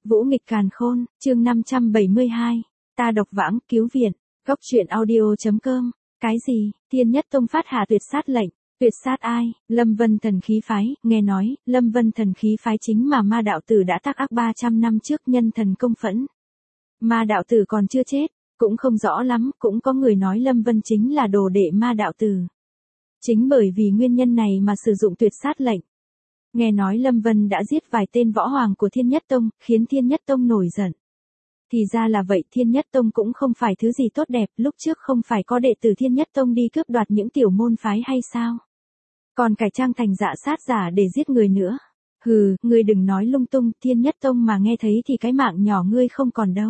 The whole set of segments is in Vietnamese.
Vũ nghịch càn khôn, chương 572, ta độc vãng, cứu viện, góc truyện audio.com, cái gì, Thiên Nhất Tông phát hạ tuyệt sát lệnh, tuyệt sát ai, Lâm Vân Thần Khí Phái, nghe nói, Lâm Vân Thần Khí Phái chính mà ma đạo tử đã tác ác 300 năm trước nhân thần công phẫn. Ma đạo tử còn chưa chết, cũng không rõ lắm, cũng có người nói Lâm Vân chính là đồ đệ ma đạo tử. Chính bởi vì nguyên nhân này mà sử dụng tuyệt sát lệnh. Nghe nói Lâm Vân đã giết vài tên võ hoàng của Thiên Nhất Tông, khiến Thiên Nhất Tông nổi giận. Thì ra là vậy, Thiên Nhất Tông cũng không phải thứ gì tốt đẹp, lúc trước không phải có đệ tử Thiên Nhất Tông đi cướp đoạt những tiểu môn phái hay sao? Còn cải trang thành dạ sát giả để giết người nữa. Hừ, ngươi đừng nói lung tung, Thiên Nhất Tông mà nghe thấy thì cái mạng nhỏ ngươi không còn đâu.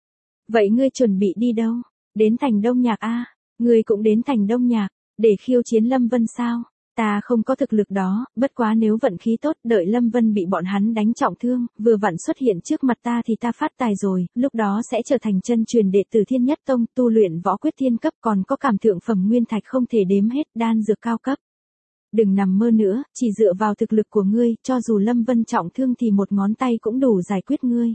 Vậy ngươi chuẩn bị đi đâu? Đến thành Đông Nhạc a? Ngươi cũng đến thành Đông Nhạc, để khiêu chiến Lâm Vân sao? Ta không có thực lực đó, bất quá nếu vận khí tốt, đợi Lâm Vân bị bọn hắn đánh trọng thương, vừa vặn xuất hiện trước mặt ta thì ta phát tài rồi, lúc đó sẽ trở thành chân truyền đệ tử Thiên Nhất Tông, tu luyện võ quyết thiên cấp, còn có cảm thượng phẩm nguyên thạch không thể đếm hết, đan dược cao cấp. Đừng nằm mơ nữa, chỉ dựa vào thực lực của ngươi, cho dù Lâm Vân trọng thương thì một ngón tay cũng đủ giải quyết ngươi.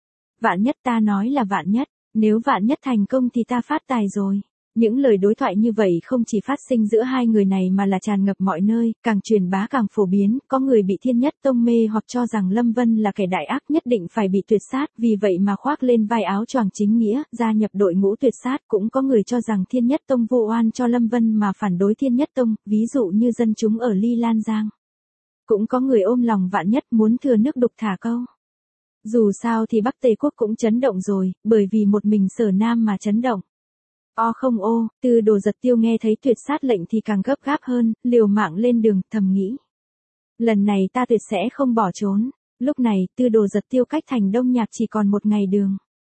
Vạn nhất, ta nói là vạn nhất, nếu vạn nhất thành công thì ta phát tài rồi. Những lời đối thoại như vậy không chỉ phát sinh giữa hai người này mà là tràn ngập mọi nơi, càng truyền bá càng phổ biến, có người bị Thiên Nhất Tông mê hoặc cho rằng Lâm Vân là kẻ đại ác nhất định phải bị tuyệt sát, vì vậy mà khoác lên vai áo choàng chính nghĩa, gia nhập đội ngũ tuyệt sát, cũng có người cho rằng Thiên Nhất Tông vu oan cho Lâm Vân mà phản đối Thiên Nhất Tông, ví dụ như dân chúng ở Ly Lan Giang. Cũng có người ôm lòng vạn nhất muốn thừa nước đục thả câu. Dù sao thì Bắc Tề Quốc cũng chấn động rồi, bởi vì một mình Sở Nam mà chấn động. Không ô, Tư Đồ Giật Tiêu nghe thấy tuyệt sát lệnh thì càng gấp gáp hơn, liều mạng lên đường, thầm nghĩ. Lần này ta tuyệt sẽ không bỏ trốn. Lúc này, Tư Đồ Giật Tiêu cách thành Đông Nhạc chỉ còn một ngày đường.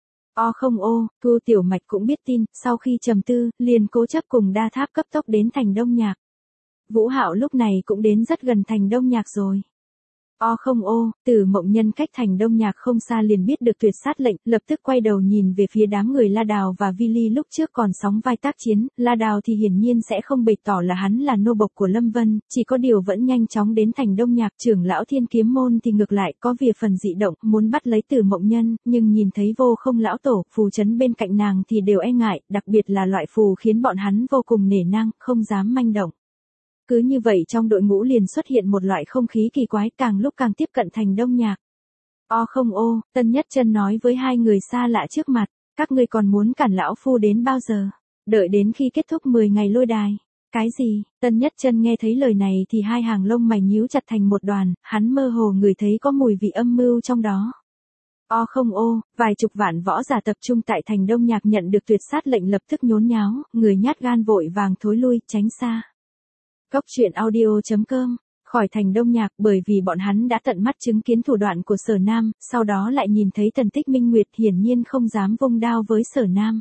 Không ô, Thu Tiểu Mạch cũng biết tin, sau khi trầm tư, liền cố chấp cùng Đa Tháp cấp tốc đến thành Đông Nhạc. Vũ Hạo lúc này cũng đến rất gần thành Đông Nhạc rồi. Không ô, Tử Mộng Nhân cách thành Đông Nhạc không xa liền biết được tuyệt sát lệnh, lập tức quay đầu nhìn về phía đám người La Đào và Vi Ly lúc trước còn sóng vai tác chiến, La Đào thì hiển nhiên sẽ không bày tỏ là hắn là nô bộc của Lâm Vân, chỉ có điều vẫn nhanh chóng đến thành Đông Nhạc. Trưởng lão Thiên Kiếm Môn thì ngược lại có vài phần dị động, muốn bắt lấy Tử Mộng Nhân, nhưng nhìn thấy Vô Không lão tổ, phù trấn bên cạnh nàng thì đều e ngại, đặc biệt là loại phù khiến bọn hắn vô cùng nể nang, không dám manh động. Cứ như vậy trong đội ngũ liền xuất hiện một loại không khí kỳ quái, càng lúc càng tiếp cận thành Đông Nhạc. Không ô, Tân Nhất Chân nói với hai người xa lạ trước mặt, các ngươi còn muốn cản lão phu đến bao giờ? Đợi đến khi kết thúc 10 ngày lôi đài. Cái gì? Tân Nhất Chân nghe thấy lời này thì hai hàng lông mày nhíu chặt thành một đoàn, hắn mơ hồ ngửi thấy có mùi vị âm mưu trong đó. Không ô, vài chục vạn võ giả tập trung tại thành Đông Nhạc nhận được tuyệt sát lệnh lập tức nhốn nháo, người nhát gan vội vàng thối lui, tránh xa. Góc truyện audio.com, khỏi thành Đông Nhạc, bởi vì bọn hắn đã tận mắt chứng kiến thủ đoạn của Sở Nam, sau đó lại nhìn thấy Tần Tích Minh Nguyệt, hiển nhiên không dám vung đao với Sở Nam.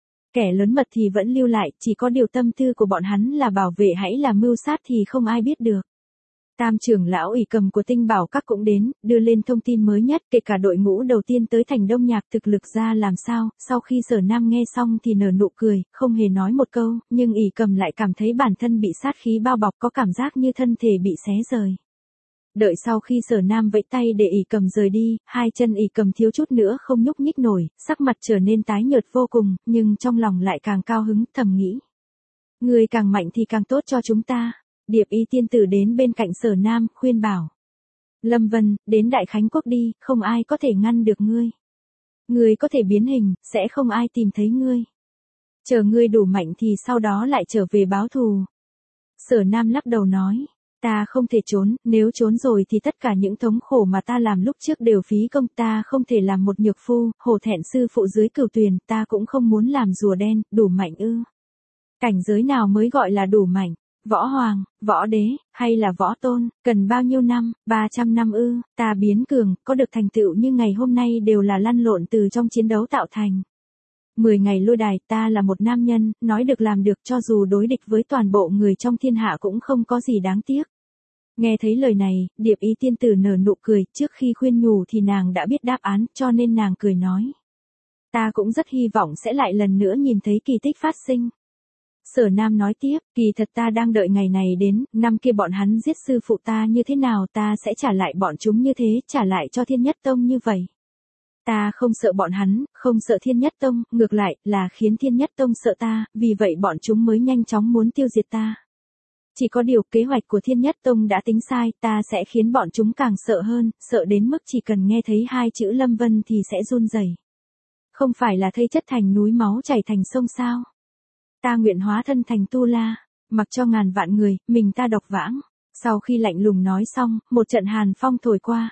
Kẻ lớn mật thì vẫn lưu lại, chỉ có điều tâm tư của bọn hắn là bảo vệ hãy là mưu sát thì không ai biết được. Tam trưởng lão Ỷ Cầm của Tinh Bảo Các cũng đến, đưa lên thông tin mới nhất, kể cả đội ngũ đầu tiên tới thành Đông Nhạc thực lực ra làm sao. Sau khi Sở Nam nghe xong thì nở nụ cười, không hề nói một câu, nhưng Ỷ Cầm lại cảm thấy bản thân bị sát khí bao bọc, có cảm giác như thân thể bị xé rời. Đợi sau khi Sở Nam vẫy tay để Ỷ Cầm rời đi, hai chân Ỷ Cầm thiếu chút nữa không nhúc nhích nổi, sắc mặt trở nên tái nhợt vô cùng, nhưng trong lòng lại càng cao hứng, thầm nghĩ. Người càng mạnh thì càng tốt cho chúng ta. Điệp Y tiên tử đến bên cạnh Sở Nam, khuyên bảo. Lâm Vân, đến Đại Khánh Quốc đi, không ai có thể ngăn được ngươi. Ngươi có thể biến hình, sẽ không ai tìm thấy ngươi. Chờ ngươi đủ mạnh thì sau đó lại trở về báo thù. Sở Nam lắc đầu nói, ta không thể trốn, nếu trốn rồi thì tất cả những thống khổ mà ta làm lúc trước đều phí công, ta không thể làm một nhược phu, hổ thẹn sư phụ dưới cửu tuyền, ta cũng không muốn làm rùa đen, đủ mạnh ư. Cảnh giới nào mới gọi là đủ mạnh? Võ hoàng, võ đế, hay là võ tôn, cần bao nhiêu năm, 300 năm ư, ta biến cường, có được thành tựu như ngày hôm nay đều là lăn lộn từ trong chiến đấu tạo thành. 10 ngày lôi đài, ta là một nam nhân, nói được làm được, cho dù đối địch với toàn bộ người trong thiên hạ cũng không có gì đáng tiếc. Nghe thấy lời này, Điệp Y tiên tử nở nụ cười, trước khi khuyên nhủ thì nàng đã biết đáp án, cho nên nàng cười nói. Ta cũng rất hy vọng sẽ lại lần nữa nhìn thấy kỳ tích phát sinh. Sở Nam nói tiếp, kỳ thật ta đang đợi ngày này đến, năm kia bọn hắn giết sư phụ ta như thế nào ta sẽ trả lại bọn chúng như thế, trả lại cho Thiên Nhất Tông như vậy. Ta không sợ bọn hắn, không sợ Thiên Nhất Tông, ngược lại, là khiến Thiên Nhất Tông sợ ta, vì vậy bọn chúng mới nhanh chóng muốn tiêu diệt ta. Chỉ có điều kế hoạch của Thiên Nhất Tông đã tính sai, ta sẽ khiến bọn chúng càng sợ hơn, sợ đến mức chỉ cần nghe thấy hai chữ Lâm Vân thì sẽ run rẩy. Không phải là thây chất thành núi máu chảy thành sông sao? Ta nguyện hóa thân thành Tu La, mặc cho ngàn vạn người, mình ta độc vãng. Sau khi lạnh lùng nói xong, một trận hàn phong thổi qua.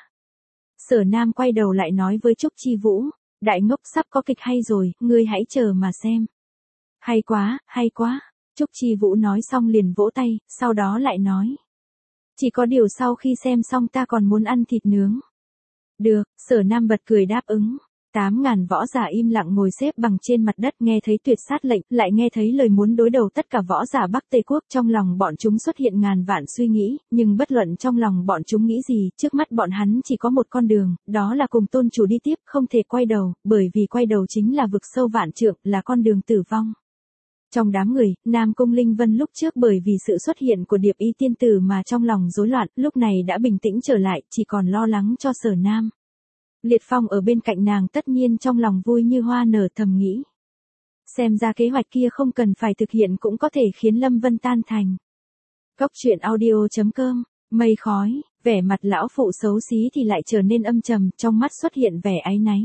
Sở Nam quay đầu lại nói với Trúc Chi Vũ, đại ngốc sắp có kịch hay rồi, ngươi hãy chờ mà xem. Hay quá, hay quá. Trúc Chi Vũ nói xong liền vỗ tay, sau đó lại nói. Chỉ có điều sau khi xem xong ta còn muốn ăn thịt nướng. Được, Sở Nam bật cười đáp ứng. 8.000 võ giả im lặng ngồi xếp bằng trên mặt đất nghe thấy tuyệt sát lệnh, lại nghe thấy lời muốn đối đầu tất cả võ giả Bắc Tây Quốc, trong lòng bọn chúng xuất hiện ngàn vạn suy nghĩ, nhưng bất luận trong lòng bọn chúng nghĩ gì, trước mắt bọn hắn chỉ có một con đường, đó là cùng tôn chủ đi tiếp, không thể quay đầu, bởi vì quay đầu chính là vực sâu vạn trượng, là con đường tử vong. Trong đám người, Nam Cung Linh Vân lúc trước bởi vì sự xuất hiện của Điệp Y tiên tử mà trong lòng rối loạn, lúc này đã bình tĩnh trở lại, chỉ còn lo lắng cho Sở Nam. Liệt Phong ở bên cạnh nàng tất nhiên trong lòng vui như hoa nở, thầm nghĩ. Xem ra kế hoạch kia không cần phải thực hiện cũng có thể khiến Lâm Vân tan thành. Cốc truyện audio.com, mây khói, vẻ mặt lão phụ xấu xí thì lại trở nên âm trầm, trong mắt xuất hiện vẻ áy náy.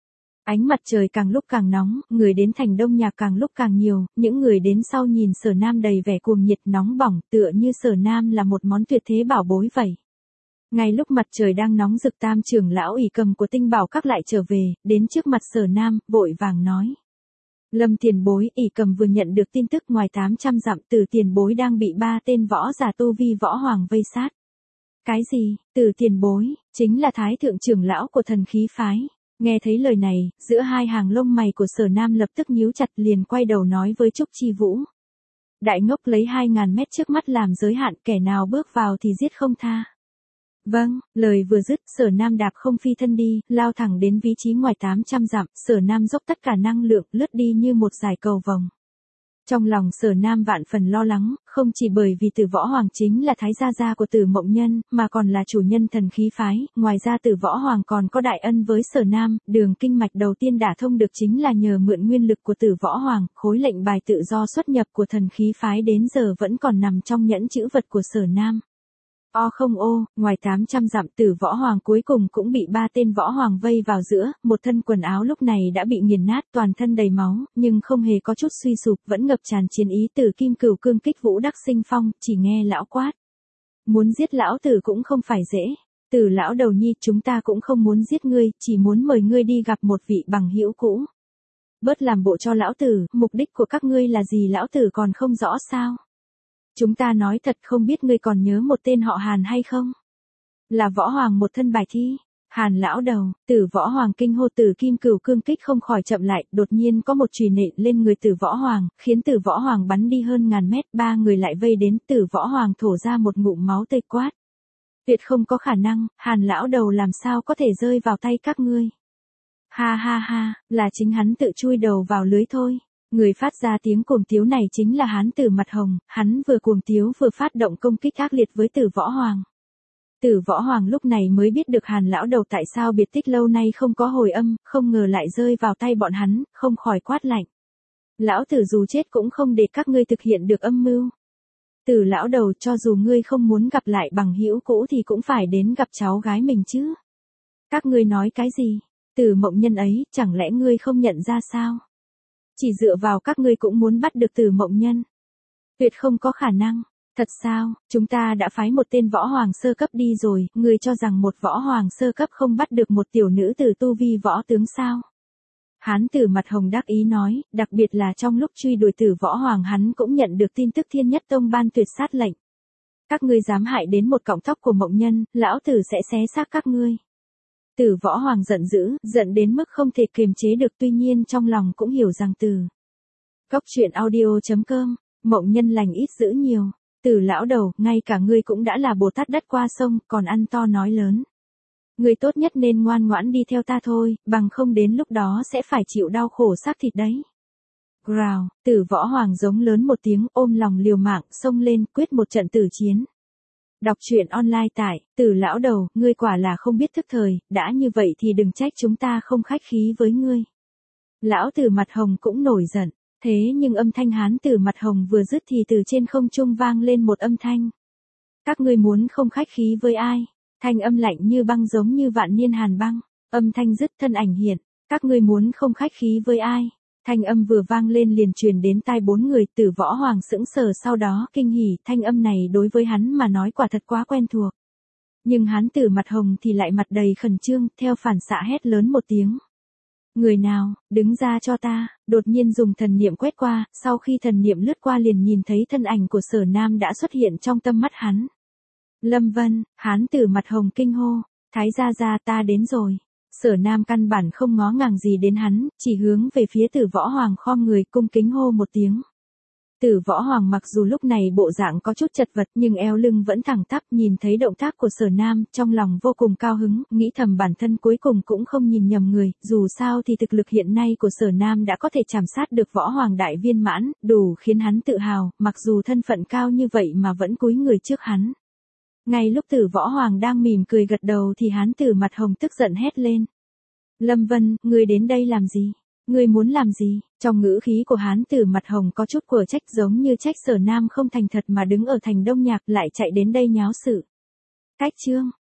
Ánh mặt trời càng lúc càng nóng, người đến thành Đông Nhạc càng lúc càng nhiều, những người đến sau nhìn Sở Nam đầy vẻ cuồng nhiệt nóng bỏng, tựa như Sở Nam là một món tuyệt thế bảo bối vậy. Ngay lúc mặt trời đang nóng rực, Tam trưởng lão ỷ cầm của Tinh Bảo Các lại trở về, đến trước mặt Sở Nam, vội vàng nói. Lâm tiền bối, ỷ cầm vừa nhận được tin tức ngoài 800 dặm Từ tiền bối đang bị 3 tên võ giả tu vi võ hoàng vây sát. Cái gì? Từ tiền bối, chính là thái thượng trưởng lão của thần khí phái. Nghe thấy lời này, giữa hai hàng lông mày của Sở Nam lập tức nhíu chặt, liền quay đầu nói với Trúc Chi Vũ. Đại ngốc lấy 2.000 mét trước mắt làm giới hạn, kẻ nào bước vào thì giết không tha. Vâng, lời vừa dứt, Sở Nam đạp không phi thân đi, lao thẳng đến vị trí ngoài 800 dặm, Sở Nam dốc tất cả năng lượng, lướt đi như một dải cầu vồng. Trong lòng Sở Nam vạn phần lo lắng, không chỉ bởi vì Tử Võ Hoàng chính là thái gia của Tử Mộng Nhân, mà còn là chủ nhân thần khí phái, ngoài ra Tử Võ Hoàng còn có đại ân với Sở Nam, đường kinh mạch đầu tiên đả thông được chính là nhờ mượn nguyên lực của Tử Võ Hoàng, khối lệnh bài tự do xuất nhập của thần khí phái đến giờ vẫn còn nằm trong nhẫn chữ vật của Sở Nam. Không ngoài 800 dặm Tử Võ Hoàng cuối cùng cũng bị 3 tên võ hoàng vây vào giữa, một thân quần áo lúc này đã bị nghiền nát, toàn thân đầy máu, nhưng không hề có chút suy sụp, vẫn ngập tràn chiến ý. Tử Kim Cửu cương kích Vũ Đắc Sinh Phong, chỉ nghe lão quát. Muốn giết lão tử cũng không phải dễ. Tử lão đầu nhi, chúng ta cũng không muốn giết ngươi, chỉ muốn mời ngươi đi gặp một vị bằng hữu cũ. Bớt làm bộ cho lão tử, mục đích của các ngươi là gì lão tử còn không rõ sao? Chúng ta nói thật, không biết ngươi còn nhớ một tên họ Hàn hay không? Là võ hoàng một thân bài thi. Hàn lão đầu, Tử Võ Hoàng kinh hô. Tử Kim Cửu cương kích không khỏi chậm lại, đột nhiên có một chùy nện lên người Tử Võ Hoàng, khiến Tử Võ Hoàng bắn đi hơn ngàn mét, 3 người lại vây đến, Tử Võ Hoàng thổ ra một ngụm máu tươi quát. Tuyệt không có khả năng, Hàn lão đầu làm sao có thể rơi vào tay các ngươi? Ha ha ha, là chính hắn tự chui đầu vào lưới thôi. Người phát ra tiếng cuồng tiếu này chính là Hán Tử Mặt Hồng, hắn vừa cuồng tiếu vừa phát động công kích ác liệt với Tử Võ Hoàng. Tử Võ Hoàng lúc này mới biết được Hàn lão đầu tại sao biệt tích lâu nay không có hồi âm, không ngờ lại rơi vào tay bọn hắn, không khỏi quát lạnh. Lão tử dù chết cũng không để các ngươi thực hiện được âm mưu. Tử lão đầu, cho dù ngươi không muốn gặp lại bằng hữu cũ thì cũng phải đến gặp cháu gái mình chứ. Các ngươi nói cái gì? Tử Mộng Nhân ấy, chẳng lẽ ngươi không nhận ra sao? Chỉ dựa vào các ngươi cũng muốn bắt được Tử Mộng Nhân. Tuyệt không có khả năng. Thật sao, chúng ta đã phái một tên võ hoàng sơ cấp đi rồi, ngươi cho rằng một võ hoàng sơ cấp không bắt được một tiểu nữ từ tu vi võ tướng sao? Hán Tử Mặt Hồng đắc ý nói, đặc biệt là trong lúc truy đuổi Tử Võ Hoàng hắn cũng nhận được tin tức Thiên Nhất Tông ban tuyệt sát lệnh. Các ngươi dám hại đến một cọng tóc của Mộng Nhân, lão tử sẽ xé xác các ngươi. Tử Võ Hoàng giận dữ, giận đến mức không thể kiềm chế được, tuy nhiên trong lòng cũng hiểu rằng Cốc truyện audio.com, Mộng Nhân lành ít dữ nhiều. Tử lão đầu, ngay cả ngươi cũng đã là Bồ Tát đất qua sông, còn ăn to nói lớn. Ngươi tốt nhất nên ngoan ngoãn đi theo ta thôi, bằng không đến lúc đó sẽ phải chịu đau khổ xác thịt đấy. Grào, Tử Võ Hoàng giống lớn một tiếng, ôm lòng liều mạng, xông lên, quyết một trận tử chiến. Đọc truyện online tại Từ Lão Đầu, ngươi quả là không biết thức thời, đã như vậy thì đừng trách chúng ta không khách khí với ngươi. Lão Tử Mặt Hồng cũng nổi giận, thế nhưng âm thanh Hán Tử Mặt Hồng vừa dứt thì từ trên không trung vang lên một âm thanh. Các ngươi muốn không khách khí với ai? Thanh âm lạnh như băng giống như vạn niên hàn băng, âm thanh dứt thân ảnh hiện, các ngươi muốn không khách khí với ai? Thanh âm vừa vang lên liền truyền đến tai bốn người. Tử Võ Hoàng sững sờ sau đó kinh hỉ, thanh âm này đối với hắn mà nói quả thật quá quen thuộc. Nhưng Hán Tử Mặt Hồng thì lại mặt đầy khẩn trương, theo phản xạ hét lớn một tiếng. Người nào, đứng ra cho ta, đột nhiên dùng thần niệm quét qua, sau khi thần niệm lướt qua liền nhìn thấy thân ảnh của Sở Nam đã xuất hiện trong tâm mắt hắn. Lâm Vân, Hán Tử Mặt Hồng kinh hô, Thái gia gia ta đến rồi. Sở Nam căn bản không ngó ngàng gì đến hắn, chỉ hướng về phía Tử Võ Hoàng khom người cung kính hô một tiếng. Tử Võ Hoàng mặc dù lúc này bộ dạng có chút chật vật nhưng eo lưng vẫn thẳng tắp, nhìn thấy động tác của Sở Nam, trong lòng vô cùng cao hứng, nghĩ thầm bản thân cuối cùng cũng không nhìn nhầm người, dù sao thì thực lực hiện nay của Sở Nam đã có thể chảm sát được Võ Hoàng đại viên mãn, đủ khiến hắn tự hào, mặc dù thân phận cao như vậy mà vẫn cúi người trước hắn. Ngay lúc Tử Võ Hoàng đang mỉm cười gật đầu thì Hán Tử Mặt Hồng tức giận hét lên. Lâm Vân, ngươi đến đây làm gì? Ngươi muốn làm gì? Trong ngữ khí của Hán Tử Mặt Hồng có chút của trách, giống như trách Sở Nam không thành thật mà đứng ở thành Đông Nhạc lại chạy đến đây nháo sự. Cách chương,